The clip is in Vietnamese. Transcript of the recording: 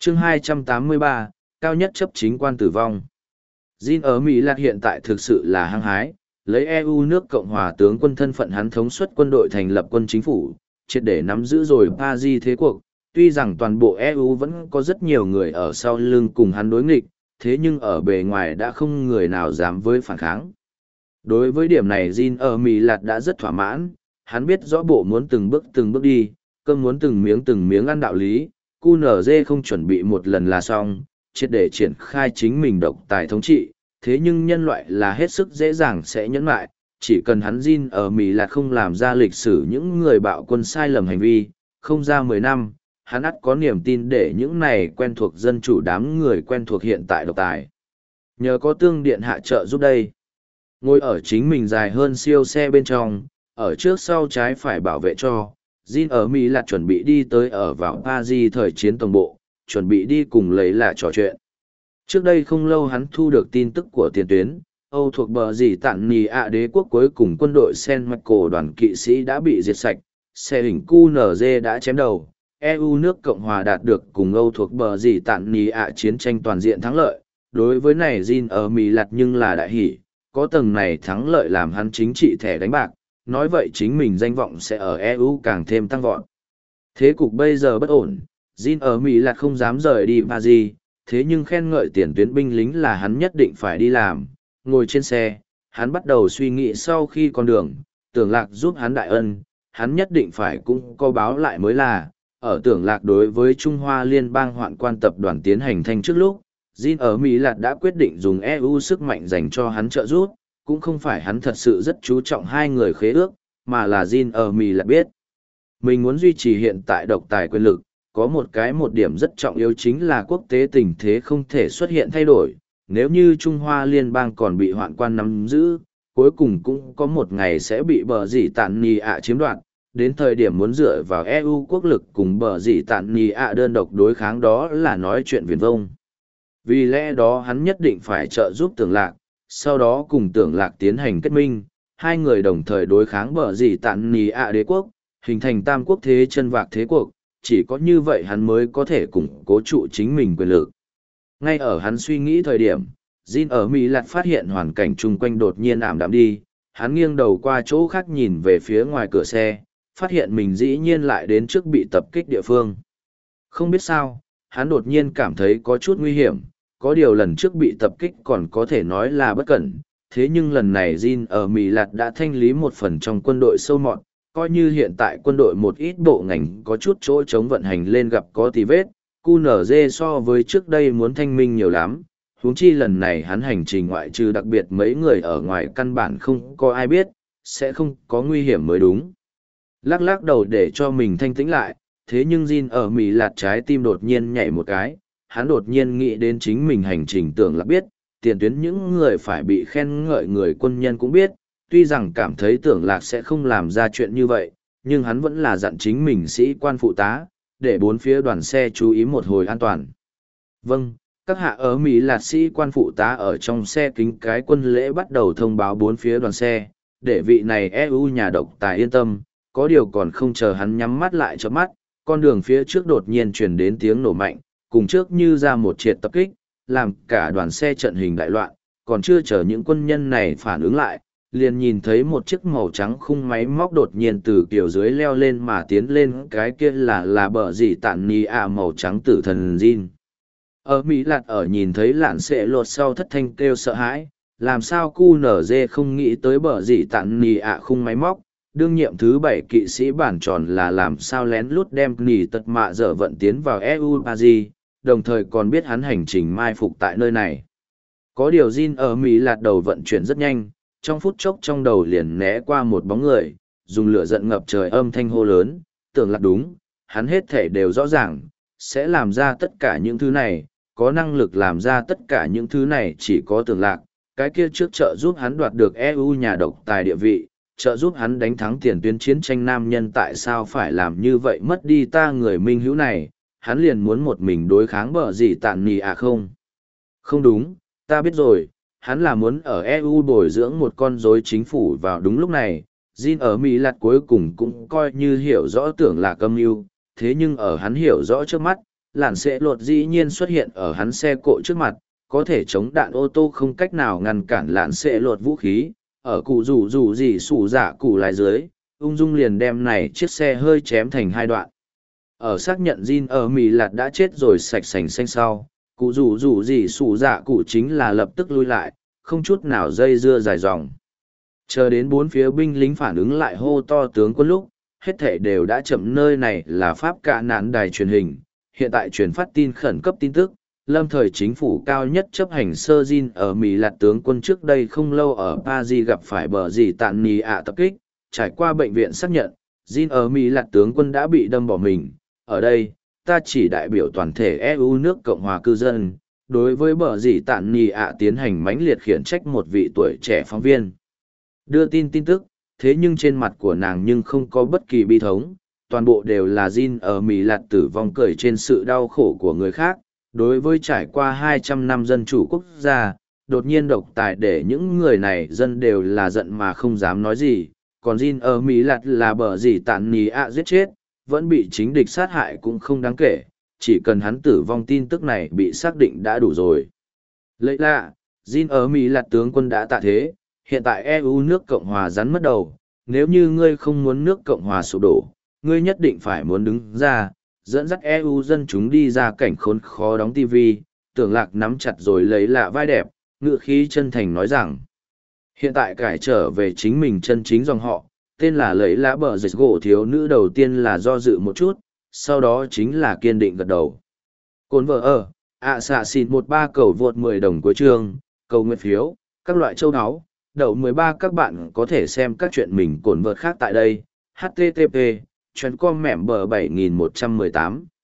Chương 283, cao nhất chấp chính quan tử vong. Jin ở Mỹ Lạc hiện tại thực sự là hăng hái, lấy EU nước Cộng hòa tướng quân thân phận hắn thống suất quân đội thành lập quân chính phủ, triệt để nắm giữ rồi Paris thế cuộc. Tuy rằng toàn bộ EU vẫn có rất nhiều người ở sau lưng cùng hắn đối nghịch, thế nhưng ở bề ngoài đã không người nào dám với phản kháng. Đối với điểm này Jin ở Mỹ Lạc đã rất thỏa mãn, hắn biết rõ bộ muốn từng bước đi, cơm muốn từng miếng ăn đạo lý, QNZ không chuẩn bị một lần là xong, triệt để triển khai chính mình độc tài thống trị, thế nhưng nhân loại là hết sức dễ dàng sẽ nhẫn lại, chỉ cần hắn Jin ở Mỹ là không làm ra lịch sử những người bạo quân sai lầm hành vi, không ra 10 năm, hắn ắt có niềm tin để những này quen thuộc dân chủ đám người quen thuộc hiện tại độc tài. Nhờ có tương điện hạ trợ giúp đây. Ngồi ở chính mình dài hơn siêu xe bên trong, ở trước sau trái phải bảo vệ cho, Jin ở Mỹ là chuẩn bị đi tới ở vào Paris thời chiến tổng bộ, chuẩn bị đi cùng lấy là trò chuyện. Trước đây không lâu hắn thu được tin tức của tiền tuyến, Âu thuộc bờ gì tản nì ạ đế quốc cuối cùng quân đội Saint Michael đoàn kỵ sĩ đã bị diệt sạch, xe hình QNZ đã chém đầu, EU nước Cộng hòa đạt được cùng Âu thuộc bờ gì tản nì ạ chiến tranh toàn diện thắng lợi. Đối với này Jin ở Mỹ lặt nhưng là đại hỷ, có tầng này thắng lợi làm hắn chính trị thẻ đánh bạc, nói vậy chính mình danh vọng sẽ ở EU càng thêm tăng vọt. Thế cục bây giờ bất ổn, Jin ở Mỹ lặt không dám rời đi Paris, thế nhưng khen ngợi tiền tuyến binh lính là hắn nhất định phải đi làm. Ngồi trên xe, hắn bắt đầu suy nghĩ sau khi con đường, Tưởng Lạc giúp hắn đại ân, hắn nhất định phải cũng có báo lại mới là, ở Tưởng Lạc đối với Trung Hoa Liên bang hoạn quan tập đoàn tiến hành thanh trước lúc, Jin ở Mỹ Lạt đã quyết định dùng EU sức mạnh dành cho hắn trợ giúp, cũng không phải hắn thật sự rất chú trọng hai người khế ước, mà là Jin ở Mỹ Lạt biết. Mình muốn duy trì hiện tại độc tài quyền lực, có một điểm rất trọng yếu chính là quốc tế tình thế không thể xuất hiện thay đổi. Nếu như Trung Hoa Liên bang còn bị hoạn quan nắm giữ, cuối cùng cũng có một ngày sẽ bị bờ dĩ tản nì ạ chiếm đoạt. Đến thời điểm muốn dựa vào EU quốc lực cùng bờ dĩ tản nì ạ đơn độc đối kháng đó là nói chuyện viển vông. Vì lẽ đó hắn nhất định phải trợ giúp Tưởng Lạc, sau đó cùng Tưởng Lạc tiến hành kết minh, hai người đồng thời đối kháng bờ dĩ tản nì ạ đế quốc, hình thành tam quốc thế chân vạc thế cuộc. Chỉ có như vậy hắn mới có thể củng cố trụ chính mình quyền lực. Ngay ở hắn suy nghĩ thời điểm, Jin ở Mỹ Lạt phát hiện hoàn cảnh chung quanh đột nhiên ảm đạm đi, hắn nghiêng đầu qua chỗ khác nhìn về phía ngoài cửa xe, phát hiện mình dĩ nhiên lại đến trước bị tập kích địa phương. Không biết sao, hắn đột nhiên cảm thấy có chút nguy hiểm, có điều lần trước bị tập kích còn có thể nói là bất cẩn, thế nhưng lần này Jin ở Mỹ Lạt đã thanh lý một phần trong quân đội sâu mọt, coi như hiện tại quân đội một ít bộ ngành có chút chỗ chống vận hành lên gặp có tì vết, QNZ so với trước đây muốn thanh minh nhiều lắm, huống chi lần này hắn hành trình ngoại trừ đặc biệt mấy người ở ngoài căn bản không có ai biết, sẽ không có nguy hiểm mới đúng. Lắc lắc đầu để cho mình thanh tĩnh lại, thế nhưng Jin ở Mỹ Lạt trái tim đột nhiên nhảy một cái, hắn đột nhiên nghĩ đến chính mình hành trình Tưởng Lạc biết, tiền tuyến những người phải bị khen ngợi người quân nhân cũng biết, tuy rằng cảm thấy Tưởng Lạc sẽ không làm ra chuyện như vậy, nhưng hắn vẫn là dặn chính mình sĩ quan phụ tá, để bốn phía đoàn xe chú ý một hồi an toàn. Vâng, các hạ ở Mỹ Lạt sĩ quan phụ tá ở trong xe kính cái quân lễ bắt đầu thông báo bốn phía đoàn xe, để vị này EU nhà độc tài yên tâm, có điều còn không chờ hắn nhắm mắt lại cho mắt, con đường phía trước đột nhiên truyền đến tiếng nổ mạnh, cùng trước như ra một triệt tập kích, làm cả đoàn xe trận hình đại loạn, còn chưa chờ những quân nhân này phản ứng lại, liền nhìn thấy một chiếc màu trắng khung máy móc đột nhiên từ kiểu dưới leo lên mà tiến lên, cái kia là bờ gì tản nì ạ màu trắng tử thần Jin. Ở Mỹ Lạt ở nhìn thấy lạn xệ lột sau thất thanh kêu sợ hãi, làm sao QNZ không nghĩ tới bờ gì tản nì ạ khung máy móc, đương nhiệm thứ 7 kỵ sĩ bản tròn là làm sao lén lút đem nì tật mạ dở vận tiến vào EU Paris, đồng thời còn biết hắn hành trình mai phục tại nơi này. Có điều Jin ở Mỹ Lạt đầu vận chuyển rất nhanh, trong phút chốc trong đầu liền né qua một bóng người, dùng lửa giận ngập trời âm thanh hô lớn, Tưởng Lạc đúng, hắn hết thể đều rõ ràng, sẽ làm ra tất cả những thứ này, có năng lực làm ra tất cả những thứ này chỉ có Tưởng Lạc, cái kia trước trợ giúp hắn đoạt được EU nhà độc tài địa vị, trợ giúp hắn đánh thắng tiền tuyến chiến tranh nam nhân tại sao phải làm như vậy mất đi ta người minh hữu này, hắn liền muốn một mình đối kháng bờ gì tản nì à không? Không đúng, ta biết rồi, hắn là muốn ở EU bồi dưỡng một con rối chính phủ vào đúng lúc này. Jin ở Mỹ Lạt cuối cùng cũng coi như hiểu rõ Tưởng Lạc âm mưu, thế nhưng ở hắn hiểu rõ trước mắt, lạn sẽ lột dĩ nhiên xuất hiện ở hắn xe cộ trước mặt, có thể chống đạn ô tô không cách nào ngăn cản lạn sẽ lột vũ khí, ở cụ rủ gì sủ dạ cụ lái dưới, ung dung liền đem này chiếc xe hơi chém thành hai đoạn. Ở xác nhận Jin ở Mỹ Lạt đã chết rồi sạch sành xanh sau, cụ rủ gì sủ dạ cụ chính là lập tức lui lại, không chút nào dây dưa dài dòng. Chờ đến bốn phía binh lính phản ứng lại hô to tướng quân lúc, hết thể đều đã chậm. Nơi này là Pháp cả nạn đài truyền hình, hiện tại truyền phát tin khẩn cấp tin tức, lâm thời chính phủ cao nhất chấp hành sơ Jin ở Mỹ Lạt tướng quân trước đây không lâu ở Paris gặp phải bờ dì tạn nì ạ tập kích, trải qua bệnh viện xác nhận, Jin ở Mỹ Lạt tướng quân đã bị đâm bỏ mình. Ở đây, ta chỉ đại biểu toàn thể EU nước Cộng hòa cư dân, đối với bờ dì tạn nì ạ tiến hành mãnh liệt khiển trách một vị tuổi trẻ phóng viên. Đưa tin tin tức, thế nhưng trên mặt của nàng nhưng không có bất kỳ bi thống, toàn bộ đều là Jin ở Mỹ Lạt tử vong cười trên sự đau khổ của người khác. Đối với trải qua 200 năm dân chủ quốc gia, đột nhiên độc tài để những người này dân đều là giận mà không dám nói gì, còn Jin ở Mỹ Lạt là bờ gì tạn nì ạ giết chết, vẫn bị chính địch sát hại cũng không đáng kể, chỉ cần hắn tử vong tin tức này bị xác định đã đủ rồi. Lấy lạ, Jin ở Mỹ Lạt tướng quân đã tạ thế, hiện tại EU nước Cộng hòa rắn mất đầu, nếu như ngươi không muốn nước Cộng hòa sụp đổ, ngươi nhất định phải muốn đứng ra, dẫn dắt EU dân chúng đi ra cảnh khốn khó đóng TV, tưởng lạc nắm chặt rồi lấy lạ vai đẹp, ngự khí chân thành nói rằng, hiện tại cải trở về chính mình chân chính dòng họ, tên là lấy lá bờ dịch gỗ thiếu nữ đầu tiên là do dự một chút, sau đó chính là kiên định gật đầu. Cồn vợ ở, xạ xịn 13 cầu vượt 10 đồng cuối chương, cầu nguyện phiếu, các loại châu áo, đậu 13 các bạn có thể xem các chuyện mình cồn vợt khác tại đây, http, chuyến com mẻm bờ 7118.